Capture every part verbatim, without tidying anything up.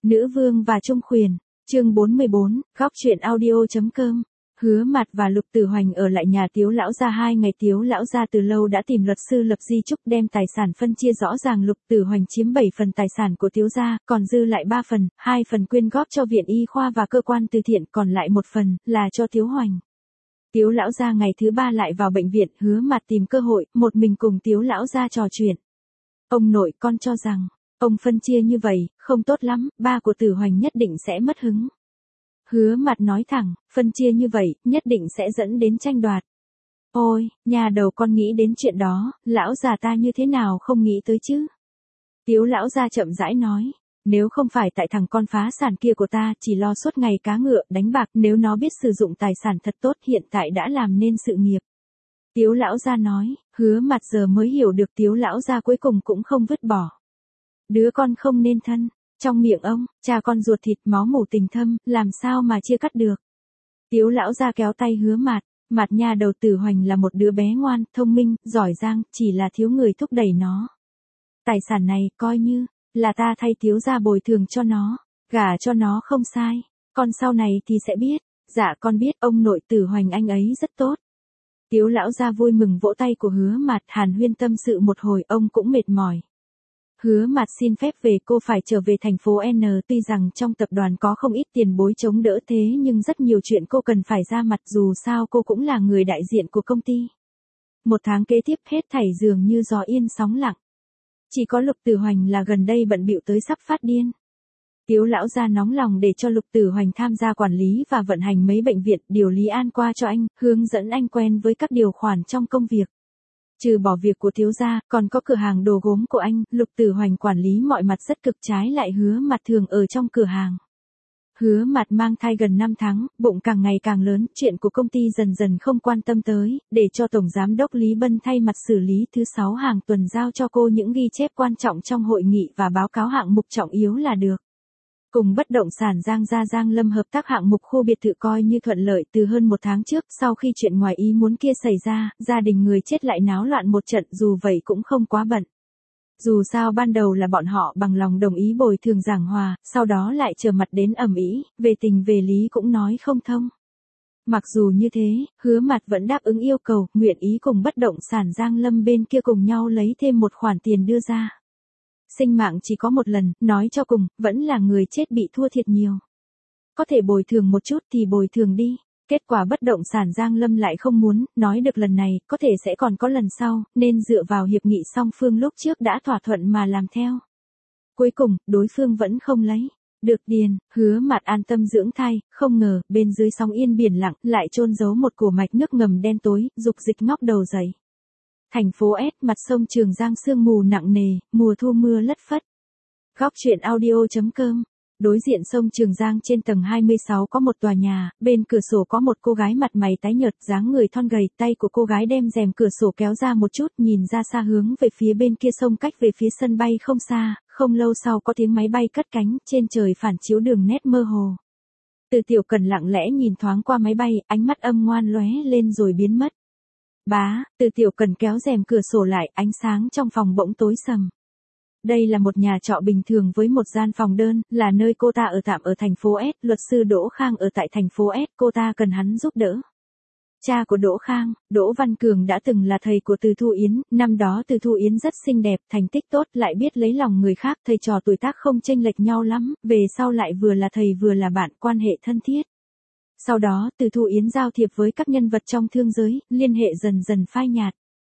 Nữ vương và Trung Khuyển, chương bốn mươi bốn, góc truyện audio.com. Hứa Mạt và Lục Tử Hoành ở lại nhà Tiếu lão gia hai ngày. Tiếu lão gia từ lâu đã tìm luật sư lập di chúc đem tài sản phân chia rõ ràng. Lục Tử Hoành chiếm bảy phần tài sản của Tiếu gia, còn dư lại ba phần, hai phần quyên góp cho viện y khoa và cơ quan từ thiện, còn lại một phần là cho Tiếu Hoành. Tiếu lão gia ngày thứ ba lại vào bệnh viện. Hứa Mạt tìm cơ hội một mình cùng Tiếu lão gia trò chuyện. Ông nội, con cho rằng ông phân chia như vậy không tốt lắm, ba của Tử Hoành nhất định sẽ mất hứng. Hứa Mạt nói thẳng, phân chia như vậy nhất định sẽ dẫn đến tranh đoạt. Ôi, nhà đầu con nghĩ đến chuyện đó, lão già ta như thế nào không nghĩ tới chứ? Tiếu lão gia chậm rãi nói, nếu không phải tại thằng con phá sản kia của ta chỉ lo suốt ngày cá ngựa đánh bạc, nếu nó biết sử dụng tài sản thật tốt hiện tại đã làm nên sự nghiệp. Tiếu lão gia nói. Hứa Mạt giờ mới hiểu được Tiếu lão gia cuối cùng cũng không vứt bỏ đứa con không nên thân. Trong miệng ông, cha con ruột thịt máu mủ tình thâm, làm sao mà chia cắt được. Tiếu lão gia kéo tay Hứa Mạt, Mạt nhà đầu Tử Hoành là một đứa bé ngoan, thông minh, giỏi giang, chỉ là thiếu người thúc đẩy nó. Tài sản này coi như là ta thay Tiếu gia bồi thường cho nó, gả cho nó không sai, con sau này thì sẽ biết. Dạ con biết, ông nội Tử Hoành anh ấy rất tốt. Tiếu lão gia vui mừng vỗ tay của Hứa Mạt, hàn huyên tâm sự một hồi, ông cũng mệt mỏi. Hứa Mạt xin phép về, cô phải trở về thành phố N. Tuy rằng trong tập đoàn có không ít tiền bối chống đỡ, thế nhưng rất nhiều chuyện cô cần phải ra mặt, dù sao cô cũng là người đại diện của công ty. Một tháng kế tiếp hết thảy dường như gió yên sóng lặng. Chỉ có Lục Tử Hoành là gần đây bận bịu tới sắp phát điên. Tiếu lão gia nóng lòng để cho Lục Tử Hoành tham gia quản lý và vận hành mấy bệnh viện, điều lý an qua cho anh, hướng dẫn anh quen với các điều khoản trong công việc. Trừ bỏ việc của Tiếu gia, còn có cửa hàng đồ gốm của anh, Lục Tử Hoành quản lý mọi mặt rất cực, trái lại Hứa Mạt thường ở trong cửa hàng. Hứa Mạt mang thai gần năm tháng, bụng càng ngày càng lớn, chuyện của công ty dần dần không quan tâm tới, để cho Tổng Giám đốc Lý Bân thay mặt xử lý. Thứ sáu hàng tuần giao cho cô những ghi chép quan trọng trong hội nghị và báo cáo hạng mục trọng yếu là được. Cùng bất động sản Giang Gia Giang Lâm hợp tác hạng mục khu biệt thự coi như thuận lợi. Từ hơn một tháng trước, sau khi chuyện ngoài ý muốn kia xảy ra, gia đình người chết lại náo loạn một trận, dù vậy cũng không quá bận. Dù sao ban đầu là bọn họ bằng lòng đồng ý bồi thường giảng hòa, sau đó lại trở mặt đến ầm ĩ, về tình về lý cũng nói không thông. Mặc dù như thế, Hứa Mạt vẫn đáp ứng yêu cầu, nguyện ý cùng bất động sản Giang Lâm bên kia cùng nhau lấy thêm một khoản tiền đưa ra. Sinh mạng chỉ có một lần, nói cho cùng, vẫn là người chết bị thua thiệt nhiều. Có thể bồi thường một chút thì bồi thường đi. Kết quả bất động sản Giang Lâm lại không muốn, nói được lần này, có thể sẽ còn có lần sau, nên dựa vào hiệp nghị song phương lúc trước đã thỏa thuận mà làm theo. Cuối cùng, đối phương vẫn không lấy được tiền. Hứa Mạt an tâm dưỡng thai, không ngờ, bên dưới sóng yên biển lặng, lại chôn giấu một cổ mạch nước ngầm đen tối, dục dịch ngóc đầu dậy. Thành phố S, mặt sông Trường Giang sương mù nặng nề, mùa thu mưa lất phất. Góc truyện audio.com. Đối diện sông Trường Giang trên tầng hai mươi sáu có một tòa nhà, bên cửa sổ có một cô gái mặt mày tái nhợt, dáng người thon gầy, tay của cô gái đem rèm cửa sổ kéo ra một chút, nhìn ra xa hướng về phía bên kia sông cách về phía sân bay không xa. Không lâu sau có tiếng máy bay cất cánh, trên trời phản chiếu đường nét mơ hồ. Từ Tiểu Cần lặng lẽ nhìn thoáng qua máy bay, ánh mắt âm ngoan lóe lên rồi biến mất. Bá, Từ Tiểu Cần kéo rèm cửa sổ lại, ánh sáng trong phòng bỗng tối sầm. Đây là một nhà trọ bình thường với một gian phòng đơn, là nơi cô ta ở tạm ở thành phố S. Luật sư Đỗ Khang ở tại thành phố S, cô ta cần hắn giúp đỡ. Cha của Đỗ Khang, Đỗ Văn Cường đã từng là thầy của Từ Thu Yến, năm đó Từ Thu Yến rất xinh đẹp, thành tích tốt, lại biết lấy lòng người khác, thầy trò tuổi tác không chênh lệch nhau lắm, về sau lại vừa là thầy vừa là bạn, quan hệ thân thiết. Sau đó, Từ Thu Yến giao thiệp với các nhân vật trong thương giới, liên hệ dần dần phai nhạt.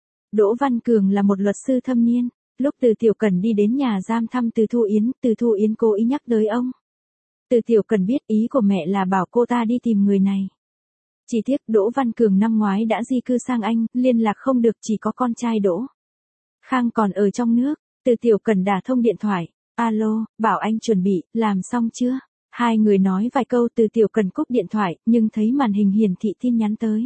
Đỗ Văn Cường là một luật sư thâm niên. Lúc Từ Tiểu Cần đi đến nhà giam thăm Từ Thu Yến, Từ Thu Yến cố ý nhắc tới ông. Từ Tiểu Cần biết ý của mẹ là bảo cô ta đi tìm người này. Chỉ tiếc Đỗ Văn Cường năm ngoái đã di cư sang Anh, liên lạc không được, chỉ có con trai Đỗ Khang còn ở trong nước. Từ Tiểu Cần đả thông điện thoại. Alo, bảo anh chuẩn bị, làm xong chưa? Hai người nói vài câu, Từ Tiểu Cần cúp điện thoại, nhưng thấy màn hình hiển thị tin nhắn tới.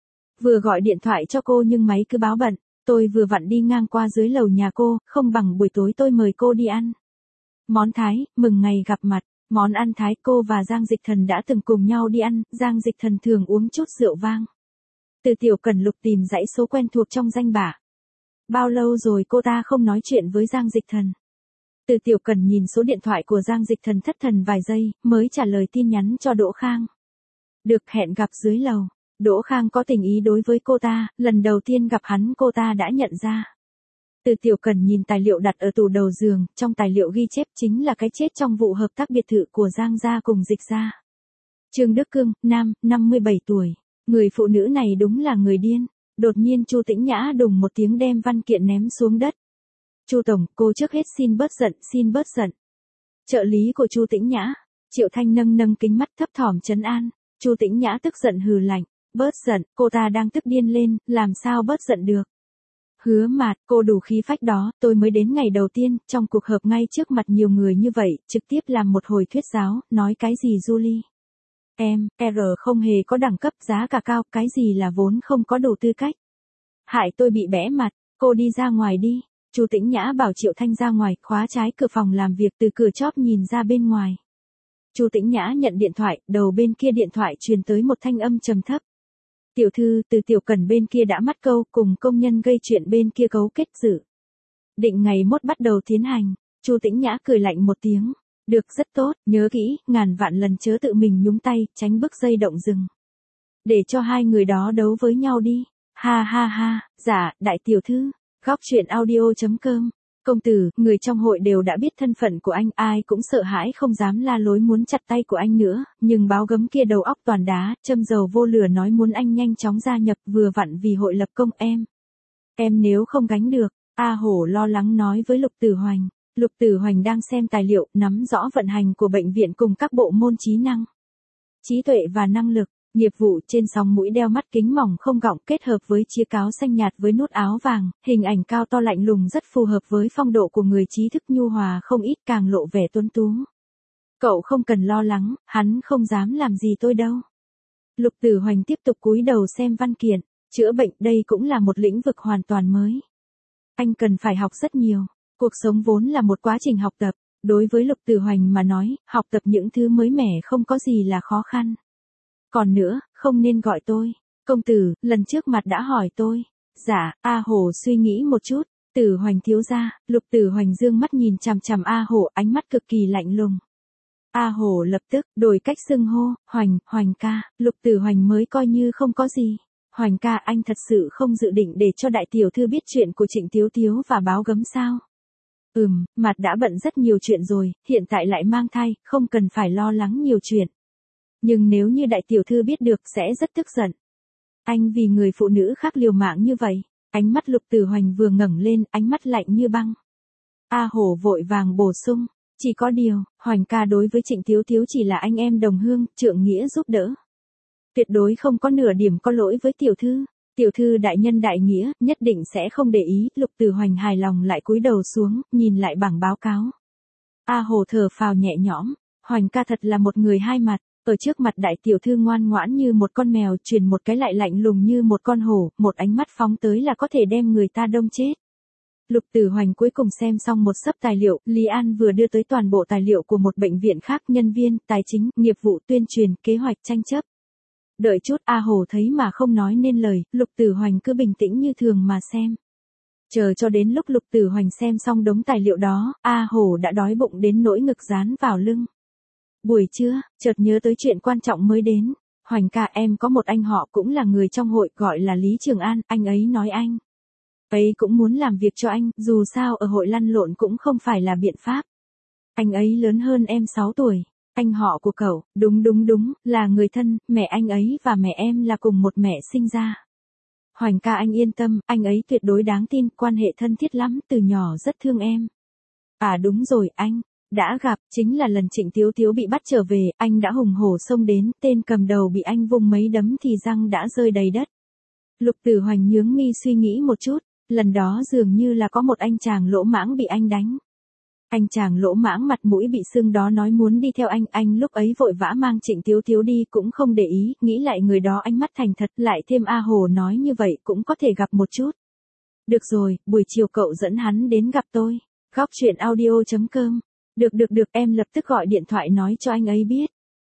Vừa gọi điện thoại cho cô nhưng máy cứ báo bận. Tôi vừa vặn đi ngang qua dưới lầu nhà cô, không bằng buổi tối tôi mời cô đi ăn món Thái, mừng ngày gặp mặt. Món ăn Thái, cô và Giang Dịch Thần đã từng cùng nhau đi ăn, Giang Dịch Thần thường uống chút rượu vang. Từ Tiểu Cần lục tìm dãy số quen thuộc trong danh bạ. Bao lâu rồi cô ta không nói chuyện với Giang Dịch Thần? Từ Tiểu Cần nhìn số điện thoại của Giang Dịch Thần thất thần vài giây, mới trả lời tin nhắn cho Đỗ Khang. Được, hẹn gặp dưới lầu. Đỗ Khang có tình ý đối với cô ta, lần đầu tiên gặp hắn cô ta đã nhận ra. Từ Tiểu Cần nhìn tài liệu đặt ở tủ đầu giường, trong tài liệu ghi chép chính là cái chết trong vụ hợp tác biệt thự của Giang gia cùng Dịch gia. Trương Đức Cương, nam, năm mươi bảy tuổi. Người phụ nữ này đúng là người điên. Đột nhiên Chu Tĩnh Nhã đùng một tiếng đem văn kiện ném xuống đất. Chu tổng, cô trước hết xin bớt giận, xin bớt giận. Trợ lý của Chu Tĩnh Nhã, Triệu Thanh nâng nâng kính mắt thấp thỏm trấn an. Chu Tĩnh Nhã tức giận hừ lạnh, bớt giận, cô ta đang tức điên lên, làm sao bớt giận được. Hứa Mạt, cô đủ khí phách đó, tôi mới đến ngày đầu tiên, trong cuộc họp ngay trước mặt nhiều người như vậy, trực tiếp làm một hồi thuyết giáo, nói cái gì Julie. Em, R không hề có đẳng cấp, giá cả cao, cái gì là vốn không có đủ tư cách. Hại tôi bị bẽ mặt, cô đi ra ngoài đi. Chu Tĩnh Nhã bảo Triệu Thanh ra ngoài, khóa trái cửa phòng làm việc, từ cửa chóp nhìn ra bên ngoài. Chu Tĩnh Nhã nhận điện thoại, đầu bên kia điện thoại truyền tới một thanh âm trầm thấp. Tiểu thư, Từ Tiểu Cần bên kia đã mắt câu, cùng công nhân gây chuyện bên kia cấu kết dự. Định ngày mốt bắt đầu tiến hành. Chu Tĩnh Nhã cười lạnh một tiếng. Được, rất tốt, nhớ kỹ, ngàn vạn lần chớ tự mình nhúng tay, tránh bước dây động rừng. Để cho hai người đó đấu với nhau đi. Ha ha ha, dạ, đại tiểu thư. Góc truyện audio chấm com. Công tử, người trong hội đều đã biết thân phận của anh, ai cũng sợ hãi không dám la lối muốn chặt tay của anh nữa, nhưng báo gấm kia đầu óc toàn đá, châm dầu vô lửa nói muốn anh nhanh chóng gia nhập, vừa vặn vì hội lập công em. Em nếu không gánh được, A Hổ lo lắng nói với Lục Tử Hoành. Lục Tử Hoành đang xem tài liệu, nắm rõ vận hành của bệnh viện cùng các bộ môn trí năng, trí tuệ và năng lực. Nghiệp vụ trên sóng mũi đeo mắt kính mỏng không gọng kết hợp với chiếc áo xanh nhạt với nút áo vàng, hình ảnh cao to lạnh lùng rất phù hợp với phong độ của người trí thức nhu hòa không ít càng lộ vẻ tuấn tú. Cậu không cần lo lắng, hắn không dám làm gì tôi đâu. Lục Tử Hoành tiếp tục cúi đầu xem văn kiện, chữa bệnh đây cũng là một lĩnh vực hoàn toàn mới. Anh cần phải học rất nhiều, cuộc sống vốn là một quá trình học tập, đối với Lục Tử Hoành mà nói, học tập những thứ mới mẻ không có gì là khó khăn. Còn nữa, không nên gọi tôi công tử, lần trước mặt đã hỏi tôi. Dạ, A Hổ suy nghĩ một chút. Tử Hoành thiếu gia. Lục Tử Hoành dương mắt nhìn chằm chằm A Hổ, ánh mắt cực kỳ lạnh lùng. A Hổ lập tức đổi cách xưng hô, Hoành, Hoành ca. Lục Tử Hoành mới coi như không có gì. Hoành ca, anh thật sự không dự định để cho đại tiểu thư biết chuyện của Trịnh Tiếu Tiếu và báo gấm sao? Ừm, mặt đã bận rất nhiều chuyện rồi, hiện tại lại mang thai, không cần phải lo lắng nhiều chuyện. Nhưng nếu như đại tiểu thư biết được sẽ rất tức giận. Anh vì người phụ nữ khác liều mạng như vậy. Ánh mắt Lục Tử Hoành vừa ngẩng lên, ánh mắt lạnh như băng. A Hổ vội vàng bổ sung. Chỉ có điều, Hoành ca đối với Trịnh Tiếu Tiếu chỉ là anh em đồng hương, trượng nghĩa giúp đỡ. Tuyệt đối không có nửa điểm có lỗi với tiểu thư. Tiểu thư đại nhân đại nghĩa, nhất định sẽ không để ý. Lục Tử Hoành hài lòng lại cúi đầu xuống, nhìn lại bảng báo cáo. A Hổ thở phào nhẹ nhõm. Hoành ca thật là một người hai mặt. Ở trước mặt đại tiểu thư ngoan ngoãn như một con mèo, truyền một cái lại lạnh lùng như một con hổ, một ánh mắt phóng tới là có thể đem người ta đông chết. Lục Tử Hoành cuối cùng xem xong một xấp tài liệu, Lý An vừa đưa tới toàn bộ tài liệu của một bệnh viện khác, nhân viên, tài chính, nghiệp vụ, tuyên truyền, kế hoạch, tranh chấp. Đợi chút, A Hổ thấy mà không nói nên lời, Lục Tử Hoành cứ bình tĩnh như thường mà xem. Chờ cho đến lúc Lục Tử Hoành xem xong đống tài liệu đó, A Hổ đã đói bụng đến nỗi ngực dán vào lưng. Buổi trưa, chợt nhớ tới chuyện quan trọng mới đến. Hoành ca, em có một anh họ cũng là người trong hội, gọi là Lý Trường An, anh ấy nói anh ấy cũng muốn làm việc cho anh, dù sao ở hội lăn lộn cũng không phải là biện pháp. Anh ấy lớn hơn em sáu tuổi. Anh họ của cậu, đúng đúng đúng, là người thân, mẹ anh ấy và mẹ em là cùng một mẹ sinh ra. Hoành ca, anh yên tâm, anh ấy tuyệt đối đáng tin, quan hệ thân thiết lắm, từ nhỏ rất thương em. À đúng rồi, anh đã gặp, chính là lần Trịnh Tiếu Tiếu bị bắt trở về, anh đã hùng hổ xông đến, tên cầm đầu bị anh vung mấy đấm thì răng đã rơi đầy đất. Lục Tử Hoành nhướng mi suy nghĩ một chút, lần đó dường như là có một anh chàng lỗ mãng bị anh đánh. Anh chàng lỗ mãng mặt mũi bị sưng đó nói muốn đi theo anh, anh lúc ấy vội vã mang Trịnh Tiếu Tiếu đi cũng không để ý, nghĩ lại người đó ánh mắt thành thật, lại thêm A Hồ nói như vậy cũng có thể gặp một chút. Được rồi, buổi chiều cậu dẫn hắn đến gặp tôi. Góc truyện audio chấm com. Được được được, em lập tức gọi điện thoại nói cho anh ấy biết.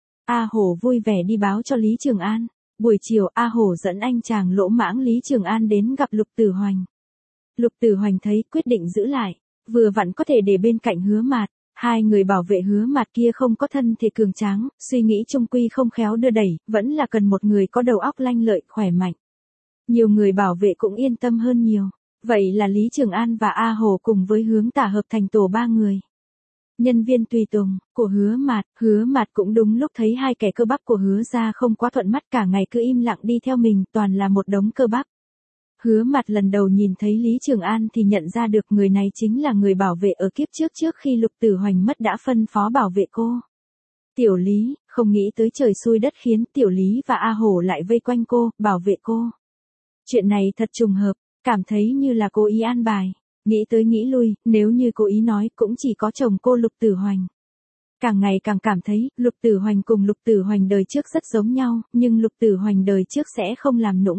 A Hổ vui vẻ đi báo cho Lý Trường An. Buổi chiều A Hổ dẫn anh chàng lỗ mãng Lý Trường An đến gặp Lục Tử Hoành. Lục Tử Hoành thấy quyết định giữ lại. vừa vặn có thể để bên cạnh Hứa Mạt. Hai người bảo vệ Hứa Mạt kia không có thân thể cường tráng, suy nghĩ chung quy không khéo đưa đẩy, vẫn là cần một người có đầu óc lanh lợi, khỏe mạnh. Nhiều người bảo vệ cũng yên tâm hơn nhiều. Vậy là Lý Trường An và A Hồ cùng với Hướng Tả hợp thành tổ ba người. Nhân viên tùy tùng của Hứa Mạt, Hứa Mạt cũng đúng lúc thấy hai kẻ cơ bắp của Hứa gia không quá thuận mắt, cả ngày cứ im lặng đi theo mình, toàn là một đống cơ bắp. Hứa Mạt lần đầu nhìn thấy Lý Trường An thì nhận ra được người này chính là người bảo vệ ở kiếp trước trước khi Lục Tử Hoành mất đã phân phó bảo vệ cô. Tiểu Lý, không nghĩ tới trời xui đất khiến Tiểu Lý và A Hổ lại vây quanh cô, bảo vệ cô. Chuyện này thật trùng hợp, cảm thấy như là cố ý an bài. Nghĩ tới nghĩ lui, nếu như cố ý nói cũng chỉ có chồng cô Lục Tử Hoành. Càng ngày càng cảm thấy, Lục Tử Hoành cùng Lục Tử Hoành đời trước rất giống nhau, nhưng Lục Tử Hoành đời trước sẽ không làm nũng.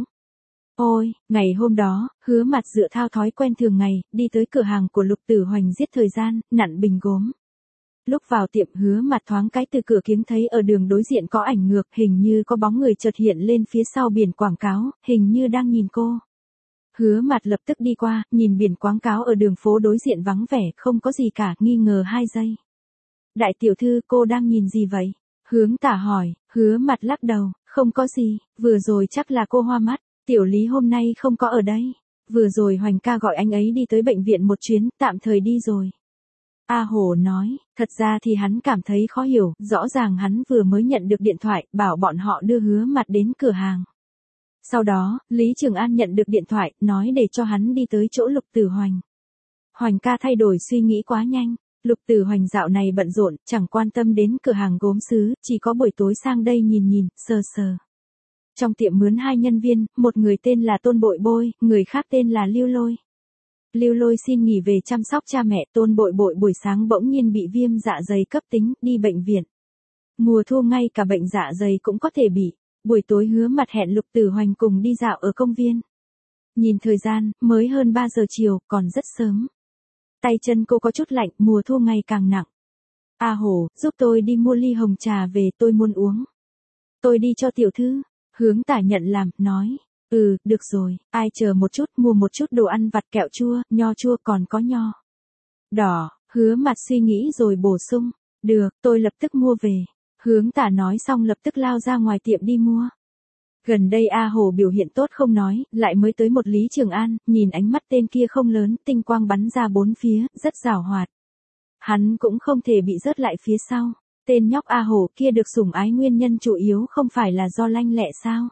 Ôi, ngày hôm đó, Hứa Mạt dựa theo thói quen thường ngày, đi tới cửa hàng của Lục Tử Hoành giết thời gian, nặn bình gốm. Lúc vào tiệm Hứa Mạt thoáng cái từ cửa kiếng thấy ở đường đối diện có ảnh ngược, hình như có bóng người chợt hiện lên phía sau biển quảng cáo, hình như đang nhìn cô. Hứa Mạt lập tức đi qua, nhìn biển quảng cáo ở đường phố đối diện vắng vẻ, không có gì cả, nghi ngờ hai giây. Đại tiểu thư, cô đang nhìn gì vậy? Hướng Tả hỏi. Hứa Mạt lắc đầu, không có gì, vừa rồi chắc là cô hoa mắt. Tiểu Lý hôm nay không có ở đây. Vừa rồi Hoành ca gọi anh ấy đi tới bệnh viện một chuyến, tạm thời đi rồi. A Hồ nói, thật ra thì hắn cảm thấy khó hiểu, rõ ràng hắn vừa mới nhận được điện thoại, bảo bọn họ đưa Hứa Mạt đến cửa hàng. Sau đó, Lý Trường An nhận được điện thoại, nói để cho hắn đi tới chỗ Lục Tử Hoành. Hoành ca thay đổi suy nghĩ quá nhanh. Lục Tử Hoành dạo này bận rộn, chẳng quan tâm đến cửa hàng gốm sứ, chỉ có buổi tối sang đây nhìn nhìn, sờ sờ. Trong tiệm mướn hai nhân viên, một người tên là Tôn Bội Bôi, người khác tên là Lưu Lôi. Lưu Lôi xin nghỉ về chăm sóc cha mẹ, Tôn Bội Bội buổi sáng bỗng nhiên bị viêm dạ dày cấp tính, đi bệnh viện. Mùa thu ngay cả bệnh dạ dày cũng có thể bị. Buổi tối Hứa Mạt hẹn Lục Tử Hoành cùng đi dạo ở công viên. Nhìn thời gian, mới hơn ba giờ chiều, còn rất sớm. Tay chân cô có chút lạnh, mùa thu ngày càng nặng. A Hổ, giúp tôi đi mua ly hồng trà về, tôi muốn uống. Tôi đi cho tiểu thư. Hướng Tả nhận làm, nói. Ừ, được rồi, ai chờ một chút, mua một chút đồ ăn vặt, kẹo chua, nho chua, còn có nho đỏ. Hứa Mạt suy nghĩ rồi bổ sung. Được, tôi lập tức mua về. Hướng Tả nói xong lập tức lao ra ngoài tiệm đi mua. Gần đây A Hồ biểu hiện tốt không nói, lại mới tới một Lý Trường An, nhìn ánh mắt tên kia không lớn, tinh quang bắn ra bốn phía, rất giàu hoạt. Hắn cũng không thể bị rớt lại phía sau. Tên nhóc A Hồ kia được sủng ái nguyên nhân chủ yếu không phải là do lanh lẹ sao?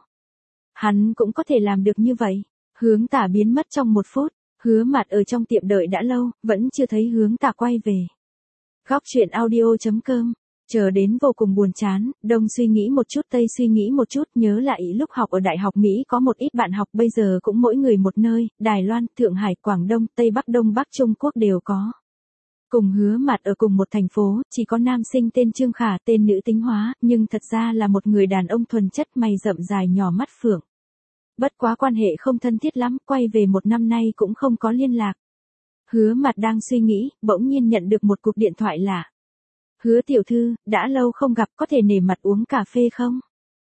Hắn cũng có thể làm được như vậy. Hướng Tả biến mất trong một phút, Hứa Mạt ở trong tiệm đợi đã lâu, vẫn chưa thấy Hướng Tả quay về. Góc truyện audio chấm com. Chờ đến vô cùng buồn chán, đông suy nghĩ một chút tây suy nghĩ một chút, nhớ lại lúc học ở Đại học Mỹ có một ít bạn học bây giờ cũng mỗi người một nơi, Đài Loan, Thượng Hải, Quảng Đông, Tây Bắc, Đông Bắc Trung Quốc đều có. Cùng Hứa Mạt ở cùng một thành phố, chỉ có nam sinh tên Trương Khả, tên nữ tính hóa, nhưng thật ra là một người đàn ông thuần chất, mày rậm dài nhỏ mắt phượng. Bất quá quan hệ không thân thiết lắm, quay về một năm nay cũng không có liên lạc. Hứa Mạt đang suy nghĩ, bỗng nhiên nhận được một cuộc điện thoại lạ. Hứa tiểu thư, đã lâu không gặp, có thể nể mặt uống cà phê không?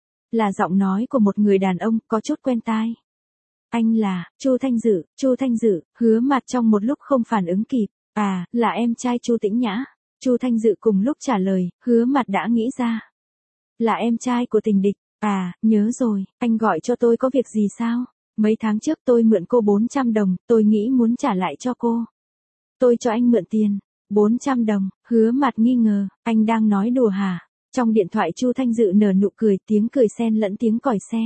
Là giọng nói của một người đàn ông, có chút quen tai. Anh là, Chu Thanh Dự, Chu Thanh Dự. Hứa Mạt trong một lúc không phản ứng kịp. À, là em trai Chu Tĩnh Nhã. Chu Thanh Dự cùng lúc trả lời, Hứa Mạt đã nghĩ ra. Là em trai của Tình Địch. À, nhớ rồi, anh gọi cho tôi có việc gì sao? Mấy tháng trước tôi mượn cô bốn trăm đồng, tôi nghĩ muốn trả lại cho cô. Tôi cho anh mượn tiền. bốn trăm đồng, Hứa Mạt nghi ngờ, anh đang nói đùa hả? Trong điện thoại Chu Thanh Dự nở nụ cười, tiếng cười xen lẫn tiếng còi xe.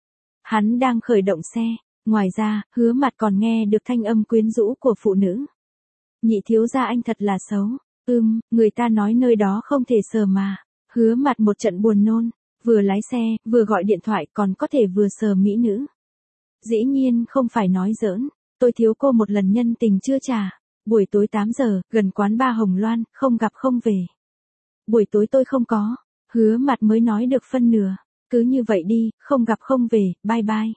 Hắn đang khởi động xe, ngoài ra, Hứa Mạt còn nghe được thanh âm quyến rũ của phụ nữ. Nhị thiếu gia anh thật là xấu. Ừm, người ta nói nơi đó không thể sờ mà. Hứa Mạt một trận buồn nôn, vừa lái xe, vừa gọi điện thoại, còn có thể vừa sờ mỹ nữ. Dĩ nhiên không phải nói giỡn, tôi thiếu cô một lần nhân tình chưa trả. Buổi tối tám giờ, gần quán ba Hồng Loan, không gặp không về. Buổi tối tôi không có. Hứa Mạt mới nói được phân nửa. Cứ như vậy đi, không gặp không về, bye bye.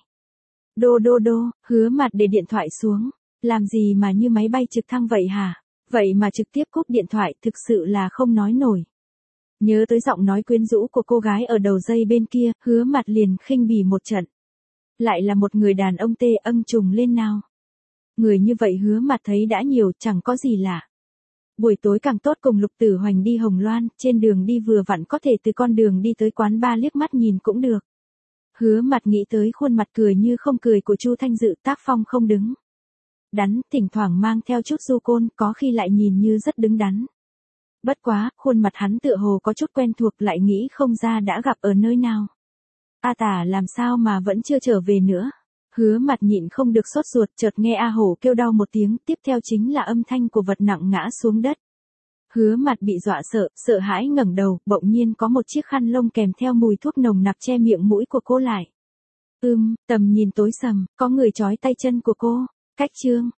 Đô đô đô, Hứa Mạt để điện thoại xuống. Làm gì mà như máy bay trực thăng vậy hả? Vậy mà trực tiếp cúp điện thoại, thực sự là không nói nổi. Nhớ tới giọng nói quyến rũ của cô gái ở đầu dây bên kia, Hứa Mạt liền khinh bỉ một trận. Lại là một người đàn ông tê âng trùng lên nào. Người như vậy Hứa Mặt thấy đã nhiều, chẳng có gì lạ. Buổi tối càng tốt, cùng Lục Tử Hoành đi Hồng Loan, trên đường đi vừa vặn có thể từ con đường đi tới quán bar liếc mắt nhìn cũng được. Hứa Mặt nghĩ tới khuôn mặt cười như không cười của Chu Thanh Dự, tác phong không đứng đắn, thỉnh thoảng mang theo chút du côn, có khi lại nhìn như rất đứng đắn. Bất quá, khuôn mặt hắn tựa hồ có chút quen thuộc, lại nghĩ không ra đã gặp ở nơi nào. A Tả làm sao mà vẫn chưa trở về nữa? Hứa Mặt nhịn không được sốt ruột, chợt nghe A Hổ kêu đau một tiếng, tiếp theo chính là âm thanh của vật nặng ngã xuống đất. Hứa Mặt bị dọa sợ, sợ hãi ngẩng đầu, bỗng nhiên có một chiếc khăn lông kèm theo mùi thuốc nồng nặc che miệng mũi của cô lại. Ừm, tầm nhìn tối sầm, có người trói tay chân của cô. Cách chương